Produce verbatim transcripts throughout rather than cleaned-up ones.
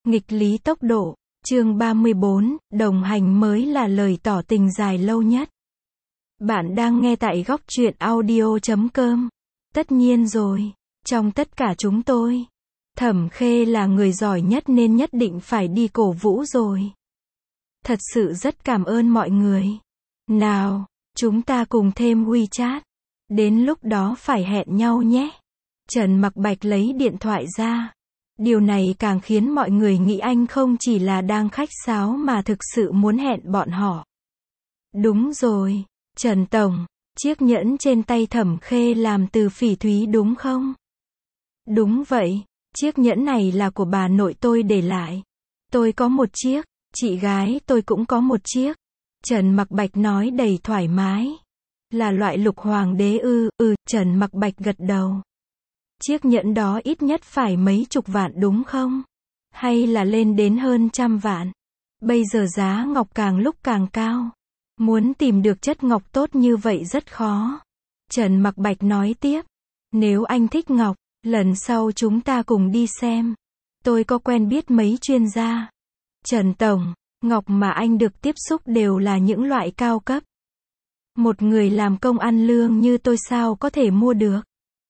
Nghịch lý tốc độ. Chương ba mươi bốn, đồng hành mới là lời tỏ tình dài lâu nhất. Bạn đang nghe tại góc truyện audio chấm com. Tất nhiên rồi, trong tất cả chúng tôi, Thẩm Khê là người giỏi nhất nên nhất định phải đi cổ vũ rồi. Thật sự rất cảm ơn mọi người. Nào, chúng ta cùng thêm WeChat. Đến lúc đó phải hẹn nhau nhé. Trần Mặc Bạch lấy điện thoại ra. Điều này càng khiến mọi người nghĩ anh không chỉ là đang khách sáo mà thực sự muốn hẹn bọn họ. Đúng rồi, Trần Tổng, chiếc nhẫn trên tay Thẩm Khê làm từ phỉ thúy đúng không? Đúng vậy, chiếc nhẫn này là của bà nội tôi để lại. Tôi có một chiếc, chị gái tôi cũng có một chiếc. Trần Mặc Bạch nói đầy thoải mái. Là loại lục hoàng đế ư? Ừ, Trần Mặc Bạch gật đầu. Chiếc nhẫn đó ít nhất phải mấy chục vạn đúng không? Hay là lên đến hơn trăm vạn? Bây giờ giá ngọc càng lúc càng cao. Muốn tìm được chất ngọc tốt như vậy rất khó. Trần Mặc Bạch nói tiếp. Nếu anh thích ngọc, lần sau chúng ta cùng đi xem. Tôi có quen biết mấy chuyên gia. Trần Tổng, ngọc mà anh được tiếp xúc đều là những loại cao cấp. Một người làm công ăn lương như tôi sao có thể mua được?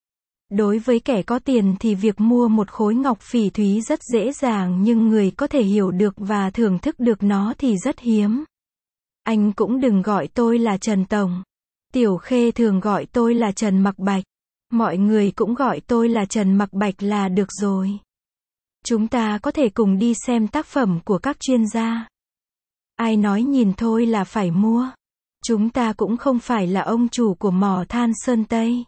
Đối với kẻ có tiền thì việc mua một khối ngọc phỉ thúy rất dễ dàng nhưng người có thể hiểu được và thưởng thức được nó thì rất hiếm. Anh cũng đừng gọi tôi là Trần Tổng. Tiểu Khê thường gọi tôi là Trần Mặc Bạch. Mọi người cũng gọi tôi là Trần Mặc Bạch là được rồi. Chúng ta có thể cùng đi xem tác phẩm của các chuyên gia. Ai nói nhìn thôi là phải mua. Chúng ta cũng không phải là ông chủ của mỏ than Sơn Tây.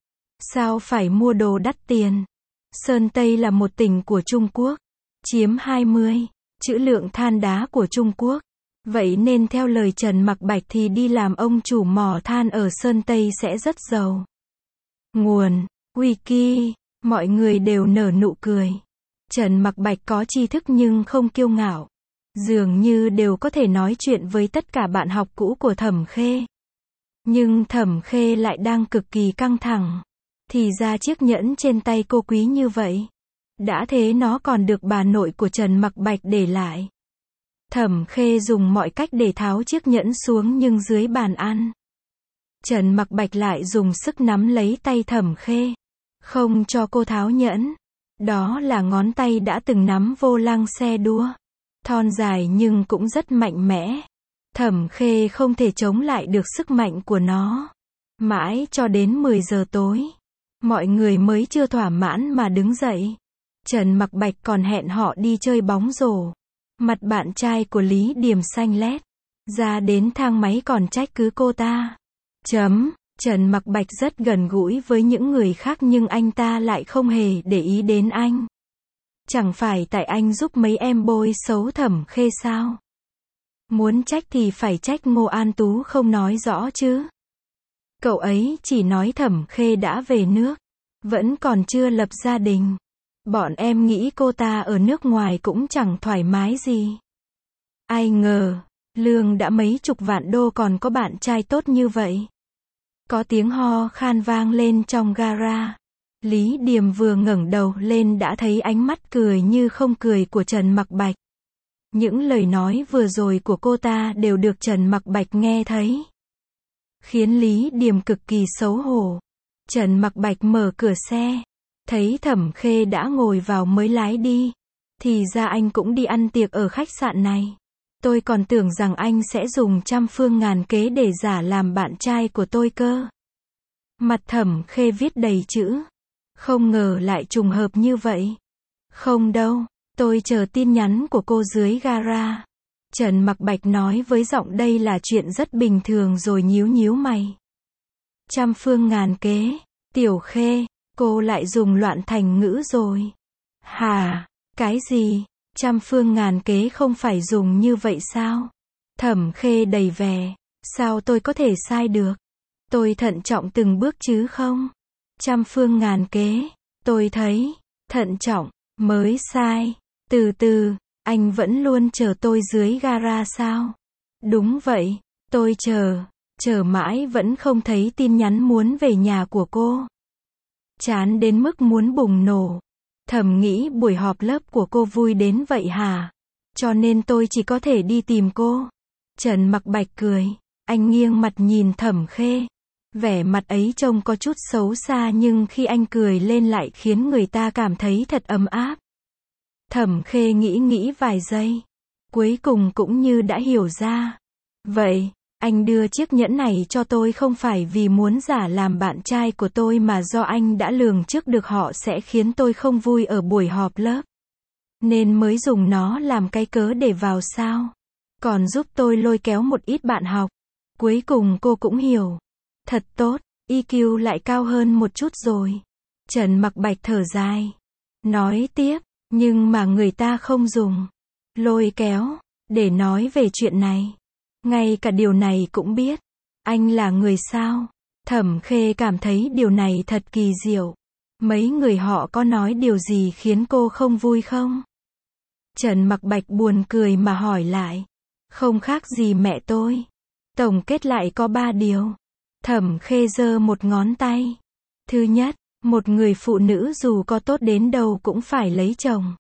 Sao phải mua đồ đắt tiền? Sơn Tây là một tỉnh của Trung Quốc, chiếm hai mươi trữ lượng than đá của Trung Quốc. Vậy nên theo lời Trần Mặc Bạch thì đi làm ông chủ mỏ than ở Sơn Tây sẽ rất giàu. Nguồn, Wiki, mọi người đều nở nụ cười. Trần Mặc Bạch có tri thức nhưng không kiêu ngạo. Dường như đều có thể nói chuyện với tất cả bạn học cũ của Thẩm Khê. Nhưng Thẩm Khê lại đang cực kỳ căng thẳng. Thì ra chiếc nhẫn trên tay cô quý như vậy. Đã thế nó còn được bà nội của Trần Mặc Bạch để lại. Thẩm Khê dùng mọi cách để tháo chiếc nhẫn xuống nhưng dưới bàn ăn. Trần Mặc Bạch lại dùng sức nắm lấy tay Thẩm Khê. Không cho cô tháo nhẫn. Đó là ngón tay đã từng nắm vô lăng xe đua. Thon dài nhưng cũng rất mạnh mẽ. Thẩm Khê không thể chống lại được sức mạnh của nó. Mãi cho đến mười giờ tối. Mọi người mới chưa thỏa mãn mà đứng dậy. Trần Mặc Bạch còn hẹn họ đi chơi bóng rổ. Mặt bạn trai của Lý Điềm xanh lét. Ra đến thang máy còn trách cứ cô ta. Chấm, Trần Mặc Bạch rất gần gũi với những người khác nhưng anh ta lại không hề để ý đến anh. Chẳng phải tại anh giúp mấy em bôi xấu Thẩm Khê sao? Muốn trách thì phải trách Ngô An Tú không nói rõ chứ. Cậu ấy chỉ nói Thẩm Khê đã về nước. Vẫn còn chưa lập gia đình. Bọn em nghĩ cô ta ở nước ngoài cũng chẳng thoải mái gì. Ai ngờ, lương đã mấy chục vạn đô còn có bạn trai tốt như vậy. Có tiếng ho khan vang lên trong gara. Lý Điềm vừa ngẩng đầu lên đã thấy ánh mắt cười như không cười của Trần Mặc Bạch. Những lời nói vừa rồi của cô ta đều được Trần Mặc Bạch nghe thấy. Khiến Lý Điềm cực kỳ xấu hổ. Trần Mặc Bạch mở cửa xe. Thấy Thẩm Khê đã ngồi vào mới lái đi. Thì ra anh cũng đi ăn tiệc ở khách sạn này. Tôi còn tưởng rằng anh sẽ dùng trăm phương ngàn kế để giả làm bạn trai của tôi cơ. Mặt Thẩm Khê viết đầy chữ. Không ngờ lại trùng hợp như vậy. Không đâu, tôi chờ tin nhắn của cô dưới gara. Trần Mặc Bạch nói với giọng đây là chuyện rất bình thường rồi nhíu nhíu mày. Trăm phương ngàn kế, Tiểu Khê, cô lại dùng loạn thành ngữ rồi. Hả, cái gì? Trăm phương ngàn kế không phải dùng như vậy sao? Thẩm Khê đầy vẻ. Sao tôi có thể sai được? Tôi thận trọng từng bước chứ không? Trăm phương ngàn kế, tôi thấy, thận trọng, mới sai. Từ từ, anh vẫn luôn chờ tôi dưới gara sao? Đúng vậy, tôi chờ, chờ mãi vẫn không thấy tin nhắn muốn về nhà của cô. Chán đến mức muốn bùng nổ. Thầm nghĩ buổi họp lớp của cô vui đến vậy hả? Cho nên tôi chỉ có thể đi tìm cô. Trần Mặc Bạch cười. Anh nghiêng mặt nhìn Thẩm Khê. Vẻ mặt ấy trông có chút xấu xa nhưng khi anh cười lên lại khiến người ta cảm thấy thật ấm áp. Thẩm Khê nghĩ nghĩ vài giây. Cuối cùng cũng như đã hiểu ra. Vậy, anh đưa chiếc nhẫn này cho tôi không phải vì muốn giả làm bạn trai của tôi mà do anh đã lường trước được họ sẽ khiến tôi không vui ở buổi họp lớp. Nên mới dùng nó làm cái cớ để vào sao. Còn giúp tôi lôi kéo một ít bạn học. Cuối cùng cô cũng hiểu. Thật tốt, i kiu lại cao hơn một chút rồi. Trần Mặc Bạch thở dài. Nói tiếp, nhưng mà người ta không dùng. Lôi kéo, để nói về chuyện này. Ngay cả điều này cũng biết. Anh là người sao? Thẩm Khê cảm thấy điều này thật kỳ diệu. Mấy người họ có nói điều gì khiến cô không vui không? Trần Mặc Bạch buồn cười mà hỏi lại. Không khác gì mẹ tôi. Tổng kết lại có ba điều. Thẩm Khê giơ một ngón tay. Thứ nhất, một người phụ nữ dù có tốt đến đâu cũng phải lấy chồng.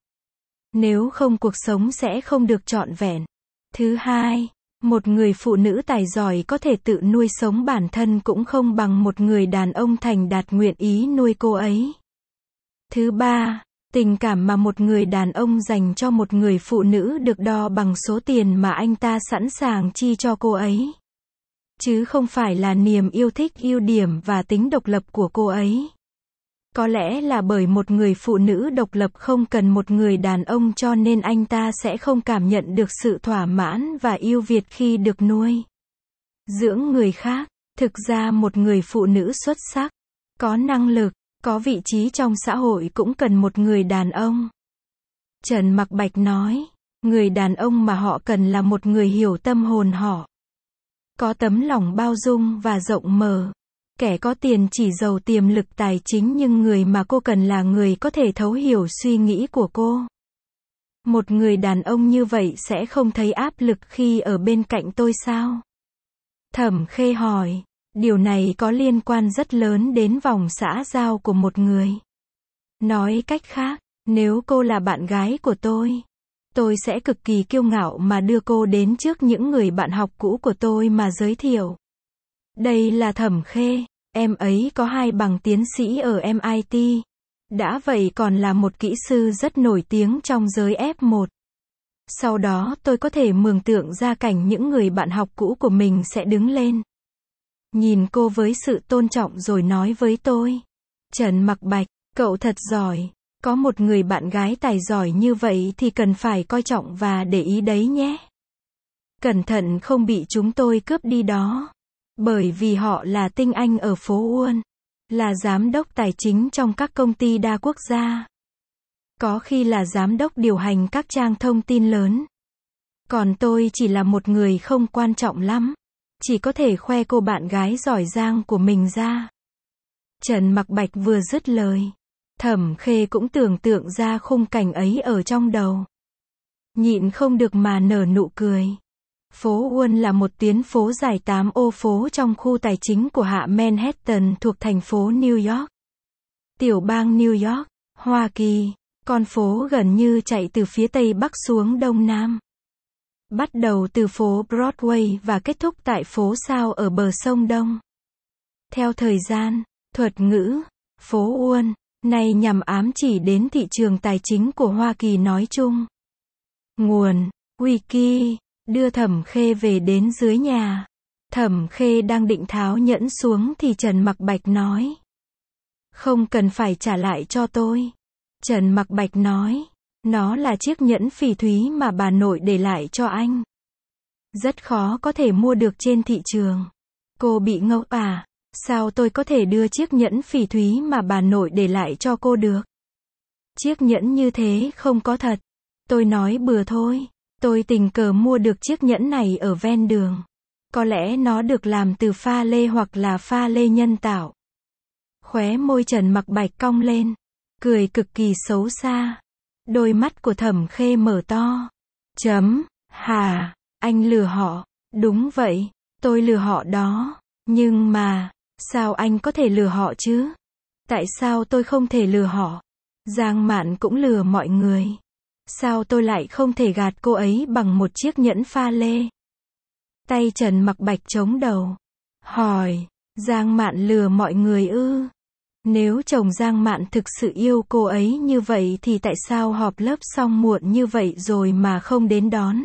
Nếu không cuộc sống sẽ không được trọn vẹn. Thứ hai, một người phụ nữ tài giỏi có thể tự nuôi sống bản thân cũng không bằng một người đàn ông thành đạt nguyện ý nuôi cô ấy. Thứ ba, tình cảm mà một người đàn ông dành cho một người phụ nữ được đo bằng số tiền mà anh ta sẵn sàng chi cho cô ấy. Chứ không phải là niềm yêu thích, ưu điểm và tính độc lập của cô ấy. Có lẽ là bởi một người phụ nữ độc lập không cần một người đàn ông cho nên anh ta sẽ không cảm nhận được sự thỏa mãn và yêu Việt khi được nuôi dưỡng người khác. Thực ra một người phụ nữ xuất sắc, có năng lực, có vị trí trong xã hội cũng cần một người đàn ông. Trần Mặc Bạch nói, người đàn ông mà họ cần là một người hiểu tâm hồn họ. Có tấm lòng bao dung và rộng mở. Kẻ có tiền chỉ giàu tiềm lực tài chính nhưng người mà cô cần là người có thể thấu hiểu suy nghĩ của cô. Một người đàn ông như vậy sẽ không thấy áp lực khi ở bên cạnh tôi sao? Thẩm Khê hỏi, điều này có liên quan rất lớn đến vòng xã giao của một người. Nói cách khác, nếu cô là bạn gái của tôi, tôi sẽ cực kỳ kiêu ngạo mà đưa cô đến trước những người bạn học cũ của tôi mà giới thiệu. Đây là Thẩm Khê, em ấy có hai bằng tiến sĩ ở em i tê. Đã vậy còn là một kỹ sư rất nổi tiếng trong giới ép một. Sau đó tôi có thể mường tượng ra cảnh những người bạn học cũ của mình sẽ đứng lên. Nhìn cô với sự tôn trọng rồi nói với tôi. Trần Mặc Bạch, cậu thật giỏi. Có một người bạn gái tài giỏi như vậy thì cần phải coi trọng và để ý đấy nhé. Cẩn thận không bị chúng tôi cướp đi đó. Bởi vì họ là tinh anh ở phố Uôn. Là giám đốc tài chính trong các công ty đa quốc gia. Có khi là giám đốc điều hành các trang thông tin lớn. Còn tôi chỉ là một người không quan trọng lắm. Chỉ có thể khoe cô bạn gái giỏi giang của mình ra. Trần Mặc Bạch vừa dứt lời. Thẩm Khê cũng tưởng tượng ra khung cảnh ấy ở trong đầu. Nhịn không được mà nở nụ cười. Phố Uôn là một tuyến phố dài tám ô phố trong khu tài chính của hạ Manhattan thuộc thành phố New York. Tiểu bang New York, Hoa Kỳ. Con phố gần như chạy từ phía Tây Bắc xuống Đông Nam. Bắt đầu từ phố Broadway và kết thúc tại phố Sao ở bờ sông Đông. Theo thời gian, thuật ngữ, phố Uôn, này nhằm ám chỉ đến thị trường tài chính của Hoa Kỳ nói chung. Nguồn, Wiki, đưa Thẩm Khê về đến dưới nhà. Thẩm Khê đang định tháo nhẫn xuống thì Trần Mặc Bạch nói. Không cần phải trả lại cho tôi. Trần Mặc Bạch nói. Nó là chiếc nhẫn phỉ thúy mà bà nội để lại cho anh. Rất khó có thể mua được trên thị trường. Cô bị ngốc à? Sao tôi có thể đưa chiếc nhẫn phỉ thúy mà bà nội để lại cho cô được? Chiếc nhẫn như thế không có thật. Tôi nói bừa thôi. Tôi tình cờ mua được chiếc nhẫn này ở ven đường. Có lẽ nó được làm từ pha lê hoặc là pha lê nhân tạo. Khóe môi Trần Mặc Bạch cong lên. Cười cực kỳ xấu xa. Đôi mắt của Thẩm Khê mở to. Chấm, hả, anh lừa họ. Đúng vậy, tôi lừa họ đó. Nhưng mà, sao anh có thể lừa họ chứ? Tại sao tôi không thể lừa họ? Giang Mạn cũng lừa mọi người. Sao tôi lại không thể gạt cô ấy bằng một chiếc nhẫn pha lê? Tay Trần Mặc Bạch chống đầu. Hỏi, Giang Mạn lừa mọi người ư? Nếu chồng Giang Mạn thực sự yêu cô ấy như vậy thì tại sao họp lớp xong muộn như vậy rồi mà không đến đón?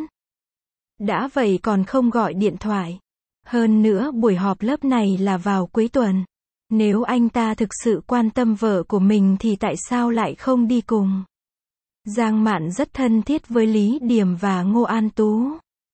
Đã vậy còn không gọi điện thoại. Hơn nữa buổi họp lớp này là vào cuối tuần. Nếu anh ta thực sự quan tâm vợ của mình thì tại sao lại không đi cùng? Giang Mạn rất thân thiết với Lý Điềm và Ngô An Tú.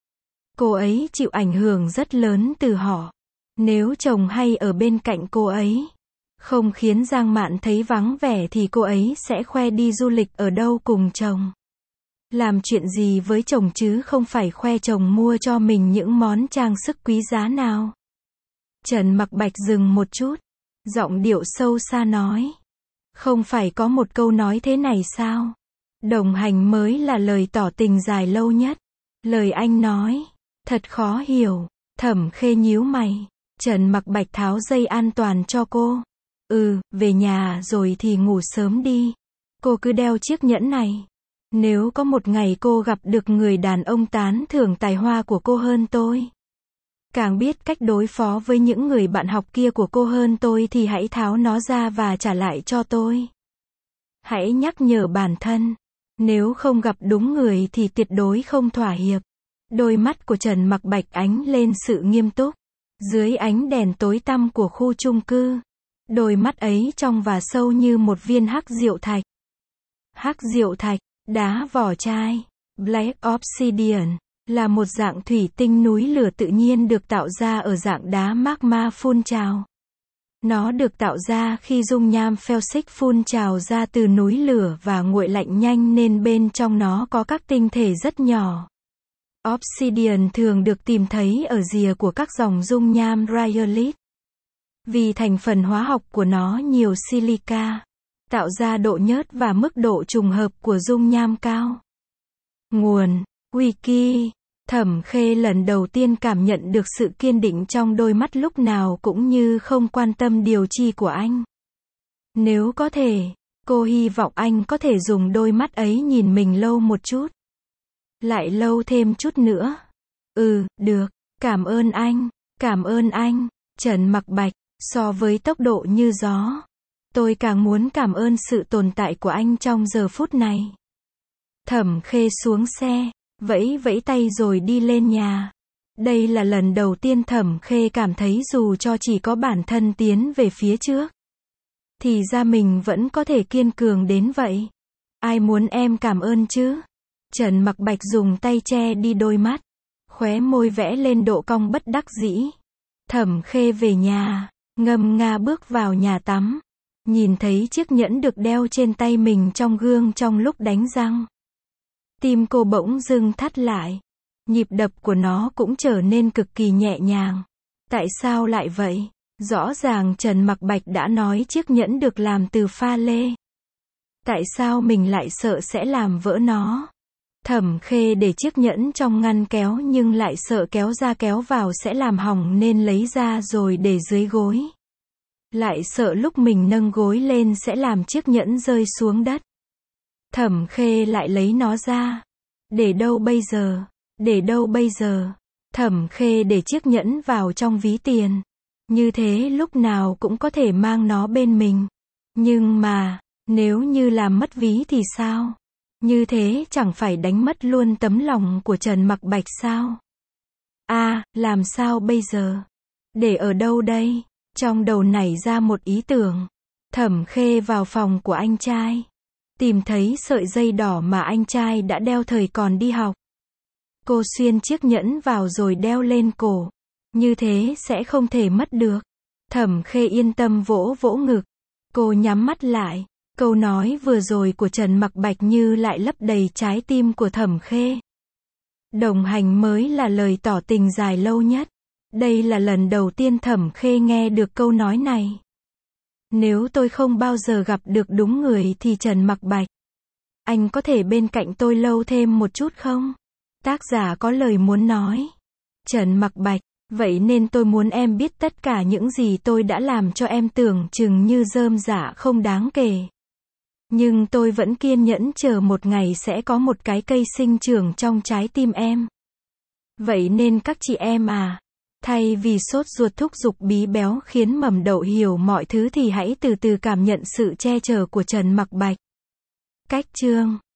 Cô ấy chịu ảnh hưởng rất lớn từ họ. Nếu chồng hay ở bên cạnh cô ấy, không khiến Giang Mạn thấy vắng vẻ thì cô ấy sẽ khoe đi du lịch ở đâu cùng chồng. Làm chuyện gì với chồng chứ không phải khoe chồng mua cho mình những món trang sức quý giá nào. Trần Mặc Bạch dừng một chút, giọng điệu sâu xa nói. Không phải có một câu nói thế này sao? Đồng hành mới là lời tỏ tình dài lâu nhất. Lời anh nói, thật khó hiểu. Thẩm Khê nhíu mày. Trần Mặc Bạch tháo dây an toàn cho cô. Ừ, về nhà rồi thì ngủ sớm đi. Cô cứ đeo chiếc nhẫn này. Nếu có một ngày cô gặp được người đàn ông tán thưởng tài hoa của cô hơn tôi, càng biết cách đối phó với những người bạn học kia của cô hơn tôi thì hãy tháo nó ra và trả lại cho tôi. Hãy nhắc nhở bản thân. Nếu không gặp đúng người thì tuyệt đối không thỏa hiệp. Đôi mắt của Trần Mặc Bạch ánh lên sự nghiêm túc. Dưới ánh đèn tối tăm của khu chung cư, đôi mắt ấy trong và sâu như một viên hắc diệu thạch. Hắc diệu thạch, đá vỏ chai, Black Obsidian, là một dạng thủy tinh núi lửa tự nhiên được tạo ra ở dạng đá magma phun trào. Nó được tạo ra khi dung nham felsic phun trào ra từ núi lửa và nguội lạnh nhanh nên bên trong nó có các tinh thể rất nhỏ. Obsidian thường được tìm thấy ở rìa của các dòng dung nham rhyolite. Vì thành phần hóa học của nó nhiều silica, tạo ra độ nhớt và mức độ trùng hợp của dung nham cao. Nguồn: Wiki. Thẩm Khê lần đầu tiên cảm nhận được sự kiên định trong đôi mắt lúc nào cũng như không quan tâm điều chi của anh. Nếu có thể, cô hy vọng anh có thể dùng đôi mắt ấy nhìn mình lâu một chút. Lại lâu thêm chút nữa. Ừ, được. Cảm ơn anh. Cảm ơn anh. Trần Mặc Bạch. So với tốc độ như gió, tôi càng muốn cảm ơn sự tồn tại của anh trong giờ phút này. Thẩm Khê xuống xe, vẫy vẫy tay rồi đi lên nhà. Đây là lần đầu tiên Thẩm Khê cảm thấy dù cho chỉ có bản thân tiến về phía trước, thì ra mình vẫn có thể kiên cường đến vậy. Ai muốn em cảm ơn chứ? Trần Mặc Bạch dùng tay che đi đôi mắt, khóe môi vẽ lên độ cong bất đắc dĩ. Thẩm Khê về nhà, ngâm nga bước vào nhà tắm, nhìn thấy chiếc nhẫn được đeo trên tay mình trong gương trong lúc đánh răng. Tim cô bỗng dưng thắt lại, nhịp đập của nó cũng trở nên cực kỳ nhẹ nhàng. Tại sao lại vậy? Rõ ràng Trần Mặc Bạch đã nói chiếc nhẫn được làm từ pha lê. Tại sao mình lại sợ sẽ làm vỡ nó? Thẩm Khê để chiếc nhẫn trong ngăn kéo nhưng lại sợ kéo ra kéo vào sẽ làm hỏng nên lấy ra rồi để dưới gối. Lại sợ lúc mình nâng gối lên sẽ làm chiếc nhẫn rơi xuống đất. Thẩm Khê lại lấy nó ra. Để đâu bây giờ? Để đâu bây giờ? Thẩm Khê để chiếc nhẫn vào trong ví tiền. Như thế lúc nào cũng có thể mang nó bên mình. Nhưng mà, nếu như làm mất ví thì sao? Như thế chẳng phải đánh mất luôn tấm lòng của Trần Mặc Bạch sao? À, làm sao bây giờ? Để ở đâu đây? Trong đầu nảy ra một ý tưởng. Thẩm Khê vào phòng của anh trai, tìm thấy sợi dây đỏ mà anh trai đã đeo thời còn đi học. Cô xuyên chiếc nhẫn vào rồi đeo lên cổ. Như thế sẽ không thể mất được. Thẩm Khê yên tâm vỗ vỗ ngực. Cô nhắm mắt lại. Câu nói vừa rồi của Trần Mặc Bạch như lại lấp đầy trái tim của Thẩm Khê. Đồng hành mới là lời tỏ tình dài lâu nhất. Đây là lần đầu tiên Thẩm Khê nghe được câu nói này. Nếu tôi không bao giờ gặp được đúng người thì Trần Mặc Bạch, anh có thể bên cạnh tôi lâu thêm một chút không? Tác giả có lời muốn nói. Trần Mặc Bạch, vậy nên tôi muốn em biết tất cả những gì tôi đã làm cho em tưởng chừng như rơm rả không đáng kể. Nhưng tôi vẫn kiên nhẫn chờ một ngày sẽ có một cái cây sinh trưởng trong trái tim em. Vậy nên các chị em à, thay vì sốt ruột thúc giục bí béo khiến mầm đậu hiểu mọi thứ thì hãy từ từ cảm nhận sự che chở của Trần Mặc Bạch. Cách chương